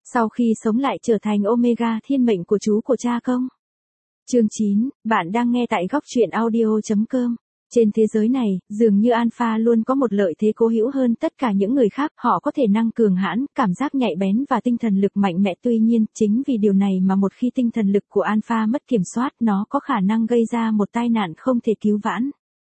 Sau khi sống lại trở thành Omega thiên mệnh của chú của cha không? Chương 9, bạn đang nghe tại góc truyện audio.com. Trên thế giới này, dường như Alpha luôn có một lợi thế cố hữu hơn tất cả những người khác, họ có thể năng cường hãn, cảm giác nhạy bén và tinh thần lực mạnh mẽ. Tuy nhiên, chính vì điều này mà một khi tinh thần lực của Alpha mất kiểm soát, nó có khả năng gây ra một tai nạn không thể cứu vãn.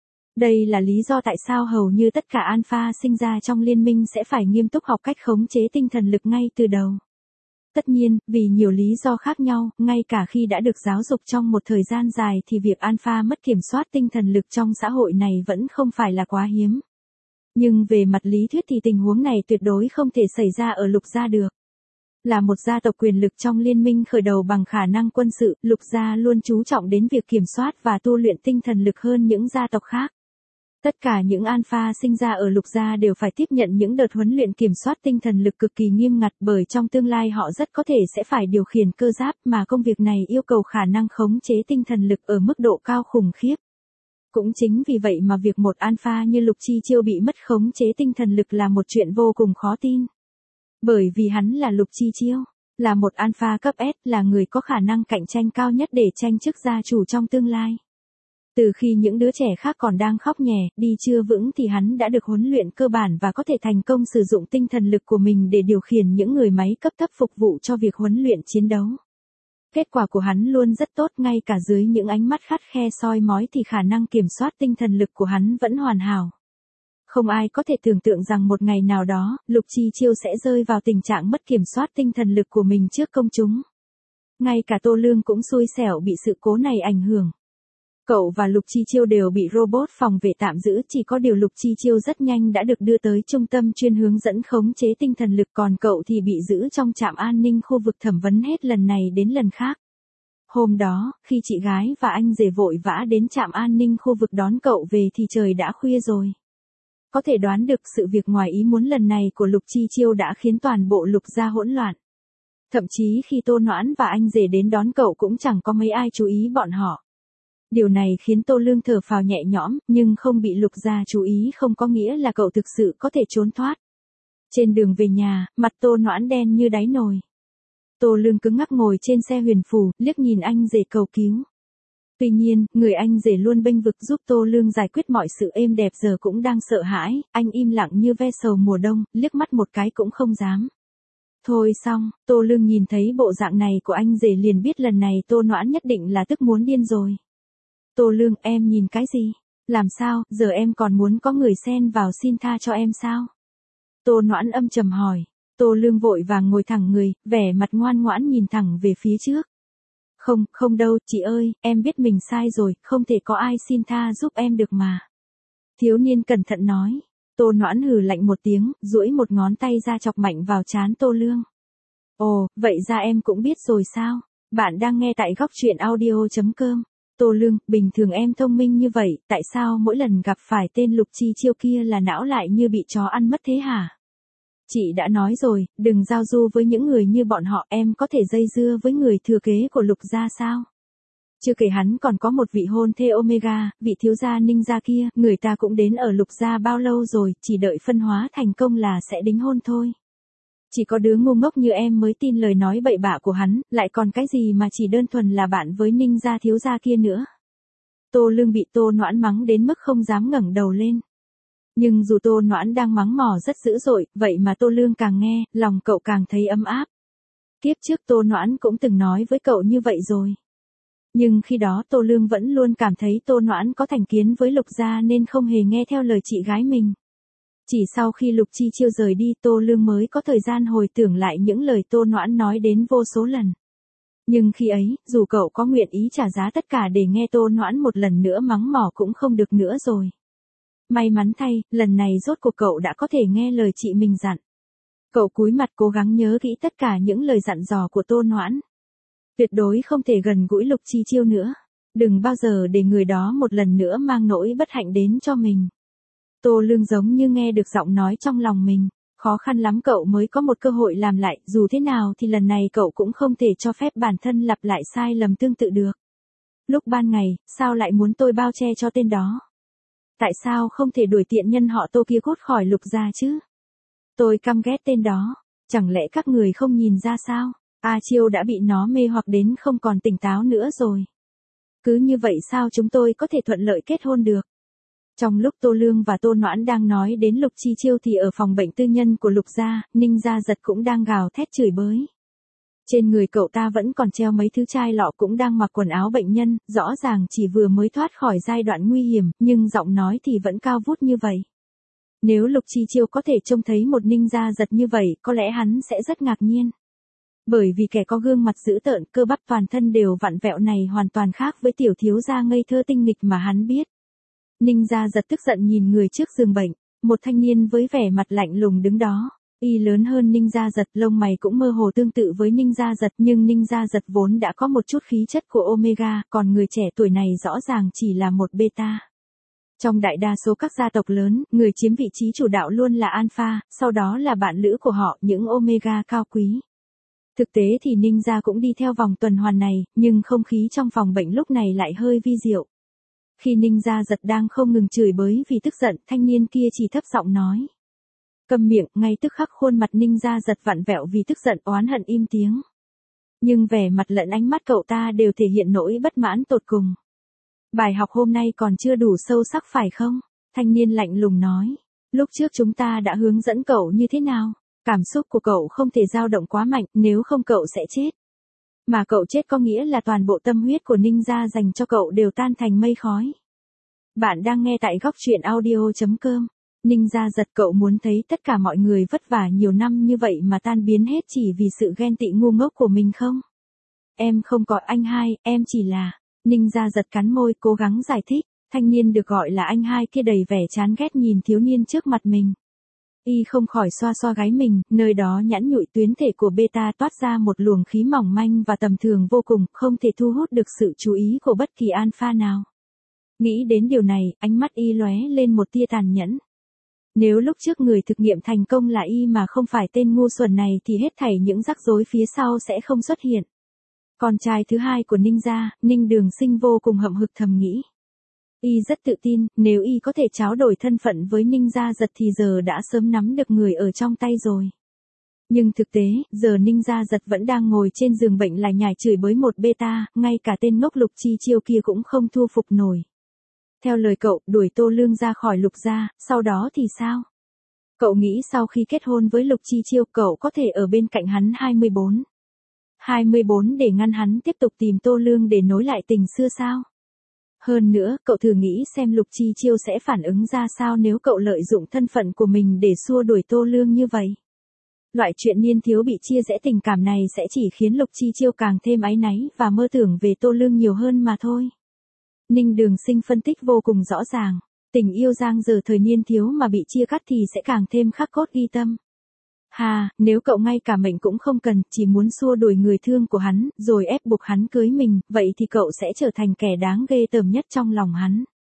Đây là lý do tại sao hầu như tất cả Alpha sinh ra trong liên minh sẽ phải nghiêm túc học cách khống chế tinh thần lực ngay từ đầu. Tất nhiên, vì nhiều lý do khác nhau, ngay cả khi đã được giáo dục trong một thời gian dài thì việc Alpha mất kiểm soát tinh thần lực trong xã hội này vẫn không phải là quá hiếm. Nhưng về mặt lý thuyết thì tình huống này tuyệt đối không thể xảy ra ở Lục Gia được. Là một gia tộc quyền lực trong liên minh khởi đầu bằng khả năng quân sự, Lục Gia luôn chú trọng đến việc kiểm soát và tu luyện tinh thần lực hơn những gia tộc khác. Tất cả những Alpha sinh ra ở Lục Gia đều phải tiếp nhận những đợt huấn luyện kiểm soát tinh thần lực cực kỳ nghiêm ngặt, bởi trong tương lai họ rất có thể sẽ phải điều khiển cơ giáp mà công việc này yêu cầu khả năng khống chế tinh thần lực ở mức độ cao khủng khiếp. Cũng chính vì vậy mà việc một Alpha như Lục Chi Chiêu bị mất khống chế tinh thần lực là một chuyện vô cùng khó tin. Bởi vì hắn là Lục Chi Chiêu, là một Alpha cấp S, là người có khả năng cạnh tranh cao nhất để tranh chức gia chủ trong tương lai. Từ khi những đứa trẻ khác còn đang khóc nhè, đi chưa vững thì hắn đã được huấn luyện cơ bản và có thể thành công sử dụng tinh thần lực của mình để điều khiển những người máy cấp thấp phục vụ cho việc huấn luyện chiến đấu. Kết quả của hắn luôn rất tốt, ngay cả dưới những ánh mắt khắt khe soi mói thì khả năng kiểm soát tinh thần lực của hắn vẫn hoàn hảo. Không ai có thể tưởng tượng rằng một ngày nào đó, Lục Chi Chiêu sẽ rơi vào tình trạng mất kiểm soát tinh thần lực của mình trước công chúng. Ngay cả Tô Lương cũng xui xẻo bị sự cố này ảnh hưởng. Cậu và Lục Chi Chiêu đều bị robot phòng vệ tạm giữ, chỉ có điều Lục Chi Chiêu rất nhanh đã được đưa tới trung tâm chuyên hướng dẫn khống chế tinh thần lực, còn cậu thì bị giữ trong trạm an ninh khu vực thẩm vấn hết lần này đến lần khác. Hôm đó, khi chị gái và anh rể vội vã đến trạm an ninh khu vực đón cậu về thì trời đã khuya rồi. Có thể đoán được sự việc ngoài ý muốn lần này của Lục Chi Chiêu đã khiến toàn bộ Lục Gia hỗn loạn. Thậm chí khi Tô Noãn và anh rể đến đón cậu cũng chẳng có mấy ai chú ý bọn họ. Điều này khiến Tô Lương thở phào nhẹ nhõm, nhưng không bị Lục Gia chú ý không có nghĩa là cậu thực sự có thể trốn thoát. Trên đường về nhà, mặt Tô Noãn đen như đáy nồi. Tô Lương cứng ngắc ngồi trên xe huyền phù, liếc nhìn anh rể cầu cứu. Tuy nhiên, người anh rể luôn bênh vực giúp Tô Lương giải quyết mọi sự êm đẹp giờ cũng đang sợ hãi, anh im lặng như ve sầu mùa đông, liếc mắt một cái cũng không dám. Thôi xong, Tô Lương nhìn thấy bộ dạng này của anh rể liền biết lần này Tô Noãn nhất định là tức muốn điên rồi. Tô Lương, em nhìn cái gì? Làm sao, giờ em còn muốn có người xen vào xin tha cho em sao? Tô Noãn âm trầm hỏi. Tô Lương vội vàng ngồi thẳng người, vẻ mặt ngoan ngoãn nhìn thẳng về phía trước. Không đâu, chị ơi, em biết mình sai rồi, không thể có ai xin tha giúp em được mà. Thiếu niên cẩn thận nói. Tô Noãn hừ lạnh một tiếng, duỗi một ngón tay ra chọc mạnh vào trán Tô Lương. Ồ, vậy ra em cũng biết rồi sao? Bạn đang nghe tại góc truyện audio.com. Tô Lương, bình thường em thông minh như vậy, tại sao mỗi lần gặp phải tên Lục Chi Chiêu kia là não lại như bị chó ăn mất thế hả? Chị đã nói rồi, đừng giao du với những người như bọn họ, em có thể dây dưa với người thừa kế của Lục Gia sao? Chưa kể hắn còn có một vị hôn thê Omega, vị thiếu gia Ninja kia, người ta cũng đến ở Lục Gia bao lâu rồi, chỉ đợi phân hóa thành công là sẽ đính hôn thôi. Chỉ có đứa ngu ngốc như em mới tin lời nói bậy bạ của hắn, lại còn cái gì mà chỉ đơn thuần là bạn với Ninja thiếu gia kia nữa. Tô Lương bị Tô Noãn mắng đến mức không dám ngẩng đầu lên. Nhưng dù Tô Noãn đang mắng mỏ rất dữ dội, vậy mà Tô Lương càng nghe, lòng cậu càng thấy ấm áp. Tiếp trước Tô Noãn cũng từng nói với cậu như vậy rồi. Nhưng khi đó Tô Lương vẫn luôn cảm thấy Tô Noãn có thành kiến với Lục Gia nên không hề nghe theo lời chị gái mình. Chỉ sau khi Lục Chi Chiêu rời đi Tô Lương mới có thời gian hồi tưởng lại những lời Tô Noãn nói đến vô số lần. Nhưng khi ấy, dù cậu có nguyện ý trả giá tất cả để nghe Tô Noãn một lần nữa mắng mỏ cũng không được nữa rồi. May mắn thay, lần này rốt cuộc cậu đã có thể nghe lời chị mình dặn. Cậu cúi mặt cố gắng nhớ kỹ tất cả những lời dặn dò của Tô Noãn. Tuyệt đối không thể gần gũi Lục Chi Chiêu nữa. Đừng bao giờ để người đó một lần nữa mang nỗi bất hạnh đến cho mình. Tô Lương giống như nghe được giọng nói trong lòng mình. Khó khăn lắm cậu mới có một cơ hội làm lại, dù thế nào thì lần này cậu cũng không thể cho phép bản thân lặp lại sai lầm tương tự được. Lúc ban ngày, sao lại muốn tôi bao che cho tên đó? Tại sao không thể đuổi tiện nhân họ Tô kia cút khỏi Lục Gia chứ? Tôi căm ghét tên đó. Chẳng lẽ các người không nhìn ra sao? A Chiêu đã bị nó mê hoặc đến không còn tỉnh táo nữa rồi. Cứ như vậy sao chúng tôi có thể thuận lợi kết hôn được? Trong lúc Tô Lương và Tô Noãn đang nói đến Lục Chi Chiêu thì ở phòng bệnh tư nhân của Lục gia, Ninh Gia Giật cũng đang gào thét chửi bới. Trên người cậu ta vẫn còn treo mấy thứ chai lọ, cũng đang mặc quần áo bệnh nhân, rõ ràng chỉ vừa mới thoát khỏi giai đoạn nguy hiểm, nhưng giọng nói thì vẫn cao vút như vậy. Nếu Lục Chi Chiêu có thể trông thấy một Ninh Gia Giật như vậy, có lẽ hắn sẽ rất ngạc nhiên. Bởi vì kẻ có gương mặt dữ tợn, cơ bắp toàn thân đều vặn vẹo này hoàn toàn khác với tiểu thiếu gia ngây thơ tinh nghịch mà hắn biết. Ninh Gia Giật tức giận nhìn người trước giường bệnh, một thanh niên với vẻ mặt lạnh lùng đứng đó. Y lớn hơn Ninh Gia Giật, lông mày cũng mơ hồ tương tự với Ninh Gia Giật, nhưng Ninh Gia Giật vốn đã có một chút khí chất của Omega, còn người trẻ tuổi này rõ ràng chỉ là một beta. Trong đại đa số các gia tộc lớn, người chiếm vị trí chủ đạo luôn là Alpha, sau đó là bạn lữ của họ, những Omega cao quý. Thực tế thì Ninh Gia cũng đi theo vòng tuần hoàn này, nhưng không khí trong phòng bệnh lúc này lại hơi vi diệu. Khi Ninh Gia Giật đang không ngừng chửi bới vì tức giận, thanh niên kia chỉ thấp giọng nói. Câm miệng, ngay tức khắc khuôn mặt Ninh Gia Giật vặn vẹo vì tức giận oán hận im tiếng. Nhưng vẻ mặt lẫn ánh mắt cậu ta đều thể hiện nỗi bất mãn tột cùng. Bài học hôm nay còn chưa đủ sâu sắc phải không? Thanh niên lạnh lùng nói. Lúc trước chúng ta đã hướng dẫn cậu như thế nào? Cảm xúc của cậu không thể dao động quá mạnh, nếu không cậu sẽ chết. Mà cậu chết có nghĩa là toàn bộ tâm huyết của Ninh Gia dành cho cậu đều tan thành mây khói. Bạn đang nghe tại góc truyện audio.com. Ninh Gia Giật, cậu muốn thấy tất cả mọi người vất vả nhiều năm như vậy mà tan biến hết chỉ vì sự ghen tị ngu ngốc của mình không? Em không có anh hai, em chỉ là... Ninh Gia Giật cắn môi cố gắng giải thích, thanh niên được gọi là anh hai kia đầy vẻ chán ghét nhìn thiếu niên trước mặt mình. Y không khỏi xoa xoa gáy mình, nơi đó nhẵn nhụi tuyến thể của beta toát ra một luồng khí mỏng manh và tầm thường vô cùng, không thể thu hút được sự chú ý của bất kỳ alpha nào. Nghĩ đến điều này, ánh mắt Y lóe lên một tia tàn nhẫn. Nếu lúc trước người thực nghiệm thành công là Y mà không phải tên ngu xuẩn này thì hết thảy những rắc rối phía sau sẽ không xuất hiện. Con trai thứ hai của Ninh gia, Ninh Đường Sinh vô cùng hậm hực thầm nghĩ. Y rất tự tin, nếu Y có thể tráo đổi thân phận với Ninh Gia Giật thì giờ đã sớm nắm được người ở trong tay rồi. Nhưng thực tế, giờ Ninh Gia Giật vẫn đang ngồi trên giường bệnh lại nhải chửi bới một beta, ngay cả tên ngốc Lục Chi Chiêu kia cũng không thu phục nổi. Theo lời cậu, đuổi Tô Lương ra khỏi Lục gia, sau đó thì sao? Cậu nghĩ sau khi kết hôn với Lục Chi Chiêu cậu có thể ở bên cạnh hắn 24 để ngăn hắn tiếp tục tìm Tô Lương để nối lại tình xưa sao? Hơn nữa, cậu thử nghĩ xem Lục Chi Chiêu sẽ phản ứng ra sao nếu cậu lợi dụng thân phận của mình để xua đuổi Tô Lương như vậy. Loại chuyện niên thiếu bị chia rẽ tình cảm này sẽ chỉ khiến Lục Chi Chiêu càng thêm áy náy và mơ tưởng về Tô Lương nhiều hơn mà thôi. Ninh Đường Sinh phân tích vô cùng rõ ràng, tình yêu giang dở thời niên thiếu mà bị chia cắt thì sẽ càng thêm khắc cốt ghi tâm. Hà, nếu cậu ngay cả mệnh cũng không cần, chỉ muốn xua đuổi người thương của hắn, rồi ép buộc hắn cưới mình, vậy thì cậu sẽ trở thành kẻ đáng ghê tởm nhất trong lòng hắn.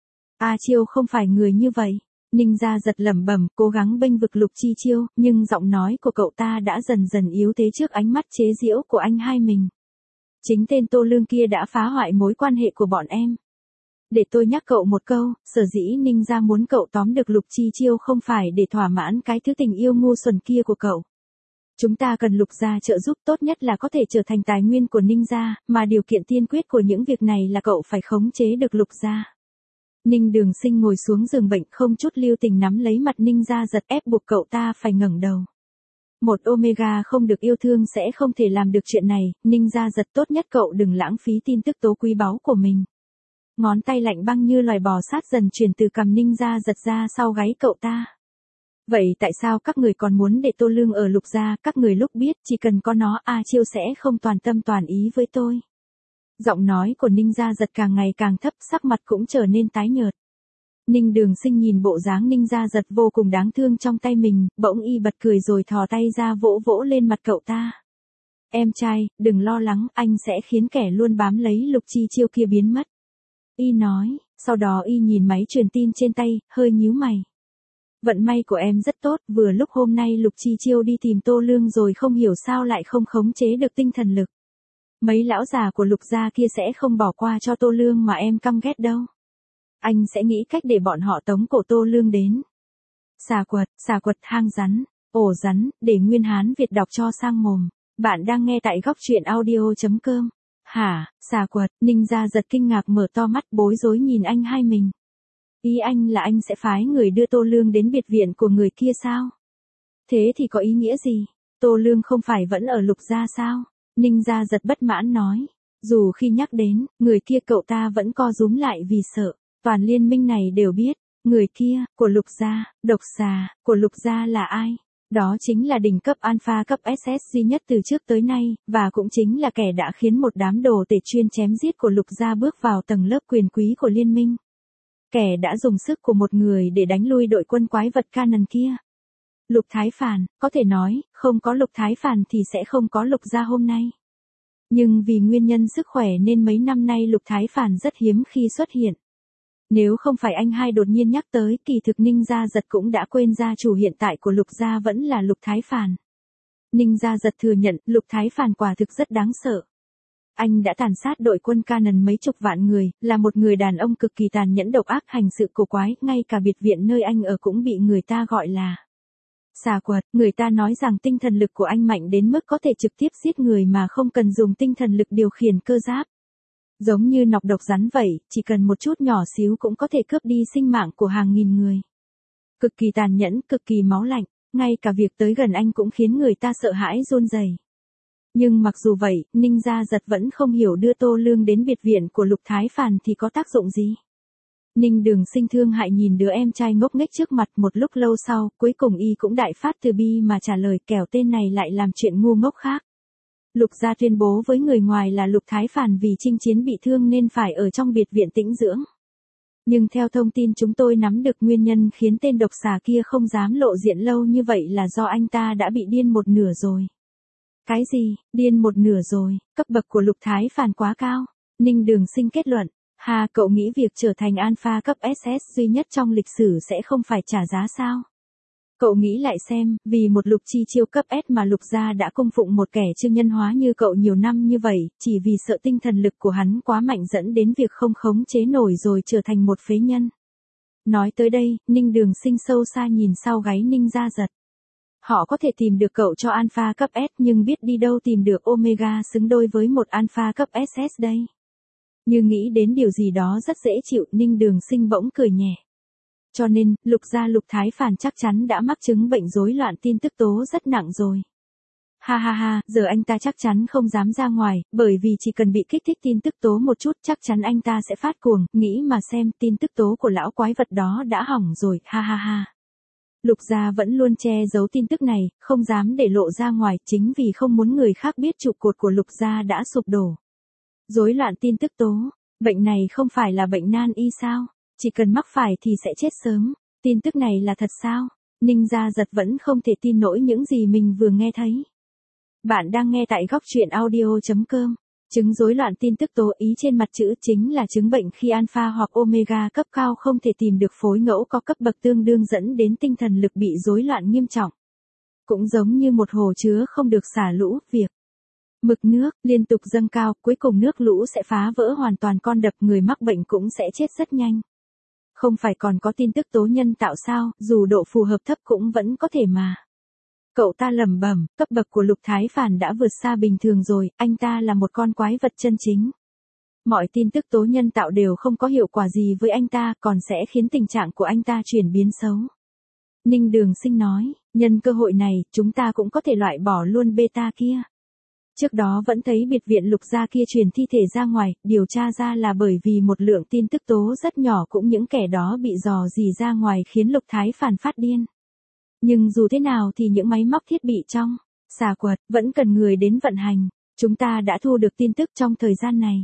A Chiêu không phải người như vậy. Ninh Gia Giật lẩm bẩm, cố gắng bênh vực Lục Chi Chiêu, nhưng giọng nói của cậu ta đã dần dần yếu thế trước ánh mắt chế giễu của anh hai mình. Chính tên Tô Lương kia đã phá hoại mối quan hệ của bọn em. Để tôi nhắc cậu một câu, sở dĩ Ninh Gia muốn cậu tóm được Lục Chi Chiêu không phải để thỏa mãn cái thứ tình yêu ngu xuẩn kia của cậu. Chúng ta cần Lục gia trợ giúp, tốt nhất là có thể trở thành tài nguyên của Ninh gia, mà điều kiện tiên quyết của những việc này là cậu phải khống chế được Lục gia. Ninh Đường Sinh ngồi xuống giường bệnh không chút lưu tình nắm lấy mặt Ninh Gia Giật ép buộc cậu ta phải ngẩng đầu. Một Omega không được yêu thương sẽ không thể làm được chuyện này, Ninh Gia Giật tốt nhất cậu đừng lãng phí tin tức tố quý báu của mình. Ngón tay lạnh băng như loài bò sát dần chuyển từ cằm Ninh Gia Giật ra sau gáy cậu ta. Vậy tại sao các người còn muốn để Tô Lương ở Lục gia, các người lúc biết chỉ cần có nó A Chiêu sẽ không toàn tâm toàn ý với tôi. Giọng nói của Ninh Gia Giật càng ngày càng thấp, sắc mặt cũng trở nên tái nhợt. Ninh Đường Sinh nhìn bộ dáng Ninh Gia Giật vô cùng đáng thương trong tay mình, bỗng y bật cười rồi thò tay ra vỗ vỗ lên mặt cậu ta. Em trai, đừng lo lắng, anh sẽ khiến kẻ luôn bám lấy Lục Chi Chiêu kia biến mất. Y nói, sau đó y nhìn máy truyền tin trên tay, hơi nhíu mày. Vận may của em rất tốt, vừa lúc hôm nay Lục Chi Chiêu đi tìm Tô Lương rồi không hiểu sao lại không khống chế được tinh thần lực. Mấy lão già của Lục gia kia sẽ không bỏ qua cho Tô Lương mà em căm ghét đâu. Anh sẽ nghĩ cách để bọn họ tống cổ Tô Lương đến. Xà quật hang rắn. Ổ rắn, để Nguyên Hán Việt đọc cho sang mồm. Bạn đang nghe tại góc truyện audio.com. Hả, xà quật, Ninh Gia Giật kinh ngạc mở to mắt bối rối nhìn anh hai mình. Ý anh là anh sẽ phái người đưa Tô Lương đến biệt viện của người kia sao? Thế thì có ý nghĩa gì? Tô Lương không phải vẫn ở Lục Gia sao? Ninh Gia Giật bất mãn nói. Dù khi nhắc đến, người kia cậu ta vẫn co rúm lại vì sợ. Toàn liên minh này đều biết, người kia, của Lục Gia, độc xà, của Lục Gia là ai? Đó chính là đỉnh cấp Alpha cấp SS duy nhất từ trước tới nay, và cũng chính là kẻ đã khiến một đám đồ tể chuyên chém giết của Lục Gia bước vào tầng lớp quyền quý của liên minh. Kẻ đã dùng sức của một người để đánh lui đội quân quái vật Canaan kia. Lục Thái Phàn, có thể nói, không có Lục Thái Phàn thì sẽ không có Lục Gia hôm nay. Nhưng vì nguyên nhân sức khỏe nên mấy năm nay Lục Thái Phàn rất hiếm khi xuất hiện. Nếu không phải anh hai đột nhiên nhắc tới, kỳ thực Ninh Gia Giật cũng đã quên gia chủ hiện tại của Lục Gia vẫn là Lục Thái Phàn. Ninh Gia Giật thừa nhận Lục Thái Phàn quả thực rất đáng sợ. Anh đã tàn sát đội quân Canaan mấy chục vạn người, là một người đàn ông cực kỳ tàn nhẫn độc ác hành sự cổ quái, ngay cả biệt viện nơi anh ở cũng bị người ta gọi là xà quật. Người ta nói rằng tinh thần lực của anh mạnh đến mức có thể trực tiếp giết người mà không cần dùng tinh thần lực điều khiển cơ giáp. Giống như nọc độc rắn vậy, chỉ cần một chút nhỏ xíu cũng có thể cướp đi sinh mạng của hàng nghìn người. Cực kỳ tàn nhẫn, cực kỳ máu lạnh, ngay cả việc tới gần anh cũng khiến người ta sợ hãi run rẩy. Nhưng mặc dù vậy, Ninh Gia Giật vẫn không hiểu đưa Tô Lương đến biệt viện của Lục Thái Phàn thì có tác dụng gì. Ninh Đường Sinh thương hại nhìn đứa em trai ngốc nghếch trước mặt một lúc lâu sau, cuối cùng y cũng đại phát từ bi mà trả lời kẻo tên này lại làm chuyện ngu ngốc khác. Lục Gia tuyên bố với người ngoài là Lục Thái Phàn vì chinh chiến bị thương nên phải ở trong biệt viện tĩnh dưỡng. Nhưng theo thông tin chúng tôi nắm được, nguyên nhân khiến tên độc xà kia không dám lộ diện lâu như vậy là do anh ta đã bị điên một nửa rồi. Cái gì, điên một nửa rồi, cấp bậc của Lục Thái Phàn quá cao. Ninh Đường Sinh kết luận, hà, cậu nghĩ việc trở thành Alpha cấp SS duy nhất trong lịch sử sẽ không phải trả giá sao? Cậu nghĩ lại xem, vì một Lục Chi Chiêu cấp S mà Lục Gia đã cung phụng một kẻ chưa nhân hóa như cậu nhiều năm như vậy, chỉ vì sợ tinh thần lực của hắn quá mạnh dẫn đến việc không khống chế nổi rồi trở thành một phế nhân. Nói tới đây, Ninh Đường Sinh sâu xa nhìn sau gáy Ninh Gia Giật. Họ có thể tìm được cậu cho Alpha cấp S nhưng biết đi đâu tìm được Omega xứng đôi với một Alpha cấp SS đây. Như nghĩ đến điều gì đó rất dễ chịu, Ninh Đường Sinh bỗng cười nhẹ. Cho nên, Lục Gia Lục Thái Phàn chắc chắn đã mắc chứng bệnh rối loạn tin tức tố rất nặng rồi. Ha ha ha, giờ anh ta chắc chắn không dám ra ngoài, bởi vì chỉ cần bị kích thích tin tức tố một chút chắc chắn anh ta sẽ phát cuồng, nghĩ mà xem tin tức tố của lão quái vật đó đã hỏng rồi, ha ha ha. Lục Gia vẫn luôn che giấu tin tức này, không dám để lộ ra ngoài, chính vì không muốn người khác biết trụ cột của Lục Gia đã sụp đổ. Rối loạn tin tức tố, bệnh này không phải là bệnh nan y sao? Chỉ cần mắc phải thì sẽ chết sớm, tin tức này là thật sao? Ninh Gia Giật vẫn không thể tin nổi những gì mình vừa nghe thấy. Bạn đang nghe tại góc truyện audio.com. Chứng rối loạn tin tức tố, ý trên mặt chữ chính là chứng bệnh khi alpha hoặc omega cấp cao không thể tìm được phối ngẫu có cấp bậc tương đương dẫn đến tinh thần lực bị rối loạn nghiêm trọng. Cũng giống như một hồ chứa không được xả lũ, việc mực nước liên tục dâng cao, cuối cùng nước lũ sẽ phá vỡ hoàn toàn con đập, người mắc bệnh cũng sẽ chết rất nhanh. Không phải còn có tin tức tố nhân tạo sao, dù độ phù hợp thấp cũng vẫn có thể mà. Cậu ta lẩm bẩm, cấp bậc của Lục Thái Phàn đã vượt xa bình thường rồi, anh ta là một con quái vật chân chính. Mọi tin tức tố nhân tạo đều không có hiệu quả gì với anh ta, còn sẽ khiến tình trạng của anh ta chuyển biến xấu. Ninh Đường Sinh nói, nhân cơ hội này, chúng ta cũng có thể loại bỏ luôn beta kia. Trước đó vẫn thấy biệt viện Lục Gia kia truyền thi thể ra ngoài, điều tra ra là bởi vì một lượng tin tức tố rất nhỏ, cũng những kẻ đó bị dò dỉ ra ngoài khiến Lục Thái Phàn phát điên. Nhưng dù thế nào thì những máy móc thiết bị trong xà quật vẫn cần người đến vận hành. Chúng ta đã thu được tin tức trong thời gian này.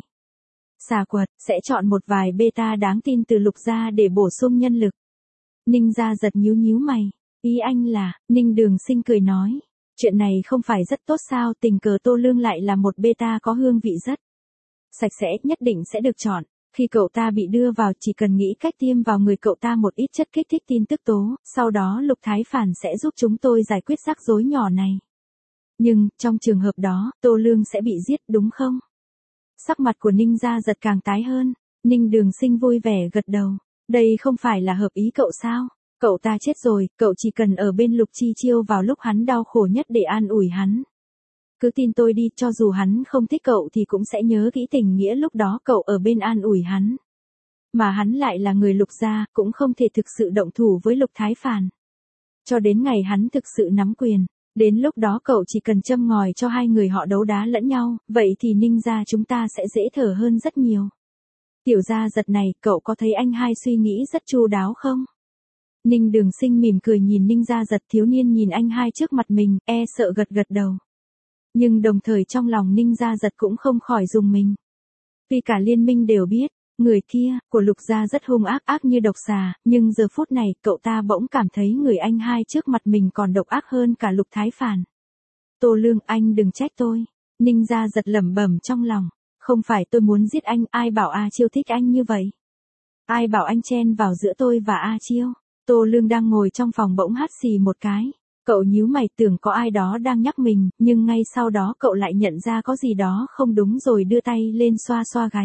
Xà quật sẽ chọn một vài beta đáng tin từ Lục Gia để bổ sung nhân lực. Ninh Gia Giật nhíu nhíu mày. Ý anh là, Ninh Đường Sinh cười nói. Chuyện này không phải rất tốt sao, tình cờ Tô Lương lại là một beta có hương vị rất sạch sẽ, nhất định sẽ được chọn. Khi cậu ta bị đưa vào chỉ cần nghĩ cách tiêm vào người cậu ta một ít chất kích thích tin tức tố, sau đó Lục Thái Phàn sẽ giúp chúng tôi giải quyết rắc rối nhỏ này. Nhưng, trong trường hợp đó, Tô Lương sẽ bị giết đúng không? Sắc mặt của Ninh Gia Giật càng tái hơn. Ninh Đường Sinh vui vẻ gật đầu. Đây không phải là hợp ý cậu sao? Cậu ta chết rồi, cậu chỉ cần ở bên Lục Chi Chiêu vào lúc hắn đau khổ nhất để an ủi hắn. Cứ tin tôi đi, cho dù hắn không thích cậu thì cũng sẽ nhớ kỹ tình nghĩa lúc đó cậu ở bên an ủi hắn. Mà hắn lại là người Lục gia, cũng không thể thực sự động thủ với Lục Thái Phàn. Cho đến ngày hắn thực sự nắm quyền, đến lúc đó cậu chỉ cần châm ngòi cho hai người họ đấu đá lẫn nhau, vậy thì Ninh gia chúng ta sẽ dễ thở hơn rất nhiều. Tiểu gia giật này, cậu có thấy anh hai suy nghĩ rất chu đáo không? Ninh Đường Sinh mỉm cười nhìn Ninh gia giật, thiếu niên nhìn anh hai trước mặt mình, sợ gật gật đầu. Nhưng đồng thời trong lòng Ninh gia giật cũng không khỏi rùng mình. Vì cả liên minh đều biết, người kia, của Lục gia rất hung ác như độc xà, nhưng giờ phút này cậu ta bỗng cảm thấy người anh hai trước mặt mình còn độc ác hơn cả Lục Thái Phàn. Tô Lương, anh đừng trách tôi. Ninh gia giật lẩm bẩm trong lòng. Không phải tôi muốn giết anh, ai bảo A Chiêu thích anh như vậy? Ai bảo anh chen vào giữa tôi và A Chiêu? Tô Lương đang ngồi trong phòng bỗng hắt xì một cái. Cậu nhíu mày tưởng có ai đó đang nhắc mình, nhưng ngay sau đó cậu lại nhận ra có gì đó không đúng rồi đưa tay lên xoa xoa gáy.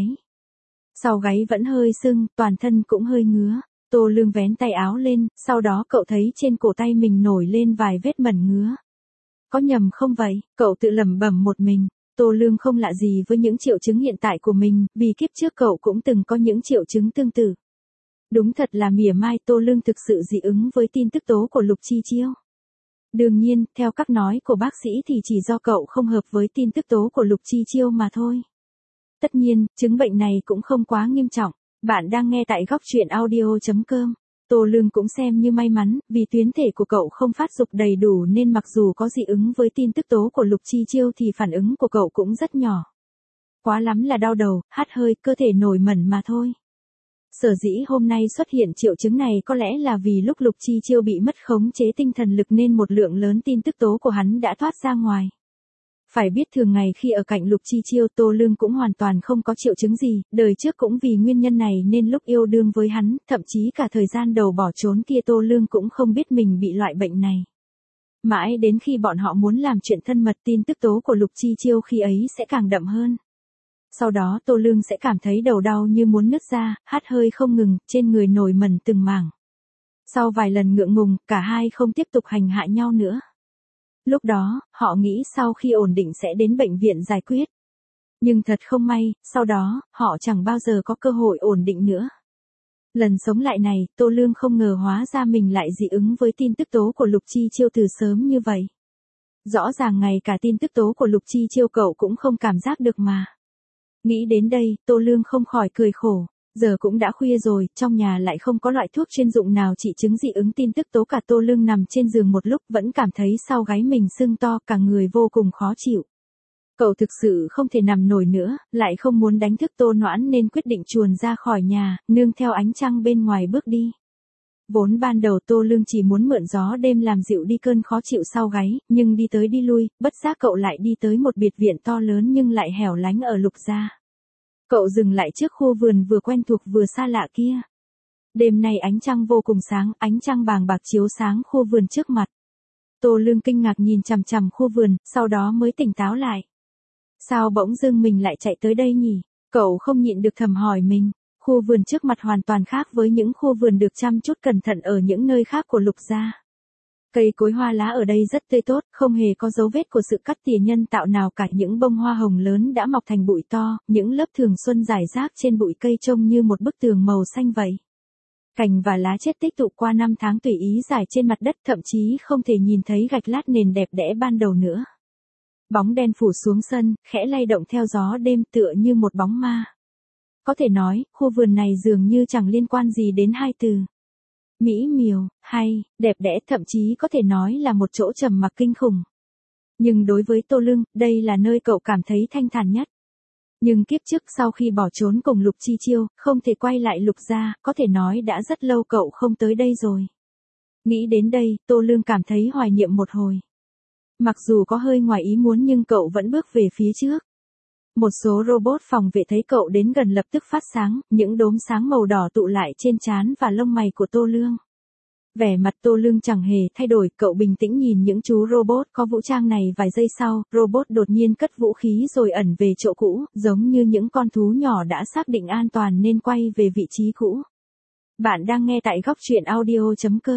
Sau gáy vẫn hơi sưng, toàn thân cũng hơi ngứa. Tô Lương vén tay áo lên, sau đó cậu thấy trên cổ tay mình nổi lên vài vết mẩn ngứa. Có nhầm không vậy? Cậu tự lẩm bẩm một mình. Tô Lương không lạ gì với những triệu chứng hiện tại của mình, vì kiếp trước cậu cũng từng có những triệu chứng tương tự. Đúng thật là mỉa mai, Tô Lương thực sự dị ứng với tin tức tố của Lục Chi Chiêu. Đương nhiên, theo các nói của bác sĩ thì chỉ do cậu không hợp với tin tức tố của Lục Chi Chiêu mà thôi. Tất nhiên, chứng bệnh này cũng không quá nghiêm trọng. Bạn đang nghe tại góc truyện audio.com. Tô Lương cũng xem như may mắn, vì tuyến thể của cậu không phát dục đầy đủ nên mặc dù có dị ứng với tin tức tố của Lục Chi Chiêu thì phản ứng của cậu cũng rất nhỏ. Quá lắm là đau đầu, hắt hơi, cơ thể nổi mẩn mà thôi. Sở dĩ hôm nay xuất hiện triệu chứng này có lẽ là vì lúc Lục Chi Chiêu bị mất khống chế tinh thần lực nên một lượng lớn tin tức tố của hắn đã thoát ra ngoài. Phải biết thường ngày khi ở cạnh Lục Chi Chiêu, Tô Lương cũng hoàn toàn không có triệu chứng gì, đời trước cũng vì nguyên nhân này nên lúc yêu đương với hắn, thậm chí cả thời gian đầu bỏ trốn kia Tô Lương cũng không biết mình bị loại bệnh này. Mãi đến khi bọn họ muốn làm chuyện thân mật, tin tức tố của Lục Chi Chiêu khi ấy sẽ càng đậm hơn. Sau đó Tô Lương sẽ cảm thấy đầu đau như muốn nứt ra, hắt hơi không ngừng, trên người nổi mẩn từng mảng. Sau vài lần ngượng ngùng, cả hai không tiếp tục hành hạ nhau nữa. Lúc đó, họ nghĩ sau khi ổn định sẽ đến bệnh viện giải quyết. Nhưng thật không may, sau đó, họ chẳng bao giờ có cơ hội ổn định nữa. Lần sống lại này, Tô Lương không ngờ hóa ra mình lại dị ứng với tin tức tố của Lục Chi Chiêu từ sớm như vậy. Rõ ràng ngay cả tin tức tố của Lục Chi Chiêu cậu cũng không cảm giác được mà. Nghĩ đến đây, Tô Lương không khỏi cười khổ. Giờ cũng đã khuya rồi, trong nhà lại không có loại thuốc chuyên dụng nào trị chứng dị ứng tin tức tố cả. Tô Lương nằm trên giường một lúc vẫn cảm thấy sau gáy mình sưng to, cả người vô cùng khó chịu. Cậu thực sự không thể nằm nổi nữa, lại không muốn đánh thức Tô Noãn nên quyết định chuồn ra khỏi nhà, nương theo ánh trăng bên ngoài bước đi. Vốn ban đầu Tô Lương chỉ muốn mượn gió đêm làm dịu đi cơn khó chịu sau gáy, nhưng đi tới đi lui, bất giác cậu lại đi tới một biệt viện to lớn nhưng lại hẻo lánh ở Lục gia. Cậu dừng lại trước khu vườn vừa quen thuộc vừa xa lạ kia. Đêm nay ánh trăng vô cùng sáng, ánh trăng bàng bạc chiếu sáng khu vườn trước mặt. Tô Lương kinh ngạc nhìn chằm chằm khu vườn, sau đó mới tỉnh táo lại. Sao bỗng dưng mình lại chạy tới đây nhỉ? Cậu không nhịn được thầm hỏi mình. Khu vườn trước mặt hoàn toàn khác với những khu vườn được chăm chút cẩn thận ở những nơi khác của Lục gia. Cây cối hoa lá ở đây rất tươi tốt, không hề có dấu vết của sự cắt tỉa nhân tạo nào cả. Những bông hoa hồng lớn đã mọc thành bụi to, những lớp thường xuân rải rác trên bụi cây trông như một bức tường màu xanh vậy. Cành và lá chết tích tụ qua năm tháng tùy ý rải trên mặt đất, thậm chí không thể nhìn thấy gạch lát nền đẹp đẽ ban đầu nữa. Bóng đen phủ xuống sân, khẽ lay động theo gió đêm tựa như một bóng ma. Có thể nói, khu vườn này dường như chẳng liên quan gì đến hai từ. Mỹ miều, hay, đẹp đẽ, thậm chí có thể nói là một chỗ trầm mặc kinh khủng. Nhưng đối với Tô Lương, đây là nơi cậu cảm thấy thanh thản nhất. Nhưng kiếp trước sau khi bỏ trốn cùng Lục Chi Chiêu, không thể quay lại Lục gia, có thể nói đã rất lâu cậu không tới đây rồi. Nghĩ đến đây, Tô Lương cảm thấy hoài niệm một hồi. Mặc dù có hơi ngoài ý muốn nhưng cậu vẫn bước về phía trước. Một số robot phòng vệ thấy cậu đến gần lập tức phát sáng, những đốm sáng màu đỏ tụ lại trên trán và lông mày của Tô Lương. Vẻ mặt Tô Lương chẳng hề thay đổi, cậu bình tĩnh nhìn những chú robot có vũ trang này. Vài giây sau, robot đột nhiên cất vũ khí rồi ẩn về chỗ cũ, giống như những con thú nhỏ đã xác định an toàn nên quay về vị trí cũ. Bạn đang nghe tại góc truyện audio.com.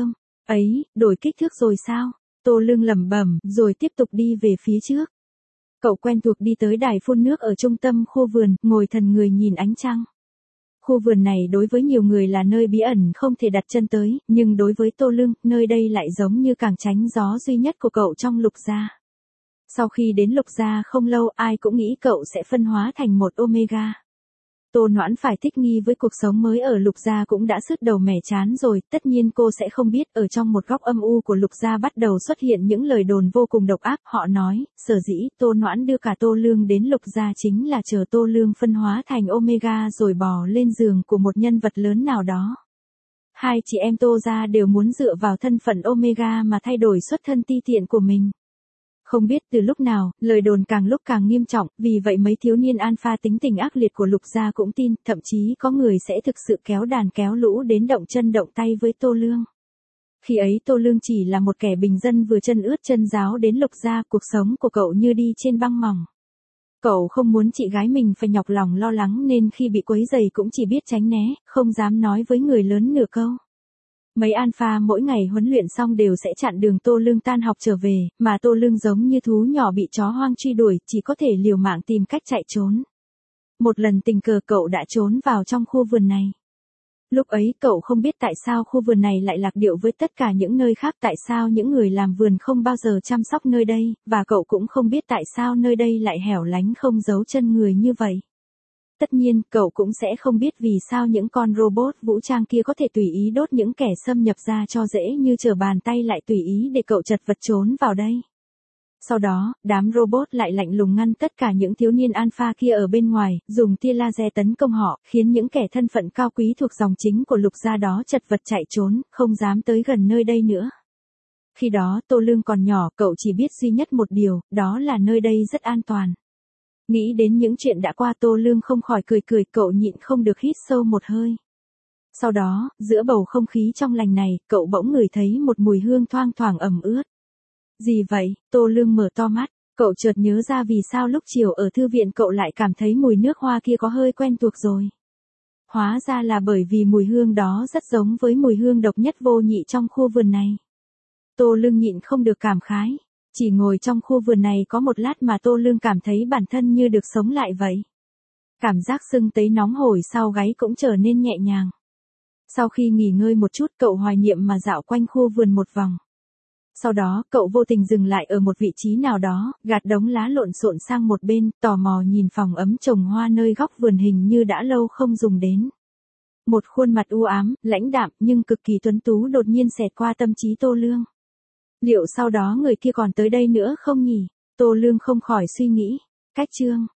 Ấy, đổi kích thước rồi sao? Tô Lương lẩm bẩm, rồi tiếp tục đi về phía trước. Cậu quen thuộc đi tới đài phun nước ở trung tâm khu vườn, ngồi thần người nhìn ánh trăng. Khu vườn này đối với nhiều người là nơi bí ẩn không thể đặt chân tới, nhưng đối với Tô Lương, nơi đây lại giống như cảng tránh gió duy nhất của cậu trong Lục Gia. Sau khi đến Lục Gia không lâu, ai cũng nghĩ cậu sẽ phân hóa thành một Omega. Tô Noãn phải thích nghi với cuộc sống mới ở Lục Gia cũng đã sứt đầu mẻ chán rồi, tất nhiên cô sẽ không biết ở trong một góc âm u của Lục Gia bắt đầu xuất hiện những lời đồn vô cùng độc ác, họ nói, sở dĩ Tô Noãn đưa cả Tô Lương đến Lục Gia chính là chờ Tô Lương phân hóa thành Omega rồi bò lên giường của một nhân vật lớn nào đó. Hai chị em Tô Gia đều muốn dựa vào thân phận Omega mà thay đổi xuất thân ti tiện của mình. Không biết từ lúc nào, lời đồn càng lúc càng nghiêm trọng, vì vậy mấy thiếu niên alpha tính tình ác liệt của Lục Gia cũng tin, thậm chí có người sẽ thực sự kéo đàn kéo lũ đến động chân động tay với Tô Lương. Khi ấy Tô Lương chỉ là một kẻ bình dân vừa chân ướt chân ráo đến Lục Gia, cuộc sống của cậu như đi trên băng mỏng. Cậu không muốn chị gái mình phải nhọc lòng lo lắng nên khi bị quấy rầy cũng chỉ biết tránh né, không dám nói với người lớn nửa câu. Mấy alpha mỗi ngày huấn luyện xong đều sẽ chặn đường Tô Lương tan học trở về, mà Tô Lương giống như thú nhỏ bị chó hoang truy đuổi, chỉ có thể liều mạng tìm cách chạy trốn. Một lần tình cờ cậu đã trốn vào trong khu vườn này. Lúc ấy cậu không biết tại sao khu vườn này lại lạc điệu với tất cả những nơi khác, tại sao những người làm vườn không bao giờ chăm sóc nơi đây, và cậu cũng không biết tại sao nơi đây lại hẻo lánh không giấu chân người như vậy. Tất nhiên, cậu cũng sẽ không biết vì sao những con robot vũ trang kia có thể tùy ý đốt những kẻ xâm nhập ra cho dễ như trở bàn tay lại tùy ý để cậu chật vật trốn vào đây. Sau đó, đám robot lại lạnh lùng ngăn tất cả những thiếu niên alpha kia ở bên ngoài, dùng tia laser tấn công họ, khiến những kẻ thân phận cao quý thuộc dòng chính của Lục Gia đó chật vật chạy trốn, không dám tới gần nơi đây nữa. Khi đó Tô Lương còn nhỏ, cậu chỉ biết duy nhất một điều, đó là nơi đây rất an toàn. Nghĩ đến những chuyện đã qua Tô Lương không khỏi cười, cậu nhịn không được hít sâu một hơi. Sau đó, giữa bầu không khí trong lành này, cậu bỗng ngửi thấy một mùi hương thoang thoảng ẩm ướt. Gì vậy? Tô Lương mở to mắt, cậu chợt nhớ ra vì sao lúc chiều ở thư viện cậu lại cảm thấy mùi nước hoa kia có hơi quen thuộc rồi. Hóa ra là bởi vì mùi hương đó rất giống với mùi hương độc nhất vô nhị trong khu vườn này. Tô Lương nhịn không được cảm khái. Chỉ ngồi trong khu vườn này có một lát mà Tô Lương cảm thấy bản thân như được sống lại vậy. Cảm giác sưng tấy nóng hổi sau gáy cũng trở nên nhẹ nhàng. Sau khi nghỉ ngơi một chút cậu hoài niệm mà dạo quanh khu vườn một vòng. Sau đó cậu vô tình dừng lại ở một vị trí nào đó, gạt đống lá lộn xộn sang một bên, tò mò nhìn phòng ấm trồng hoa nơi góc vườn hình như đã lâu không dùng đến. Một khuôn mặt u ám, lãnh đạm nhưng cực kỳ tuấn tú đột nhiên xẹt qua tâm trí Tô Lương. Liệu sau đó người kia còn tới đây nữa không nhỉ? Tô Lương không khỏi suy nghĩ. Cách chương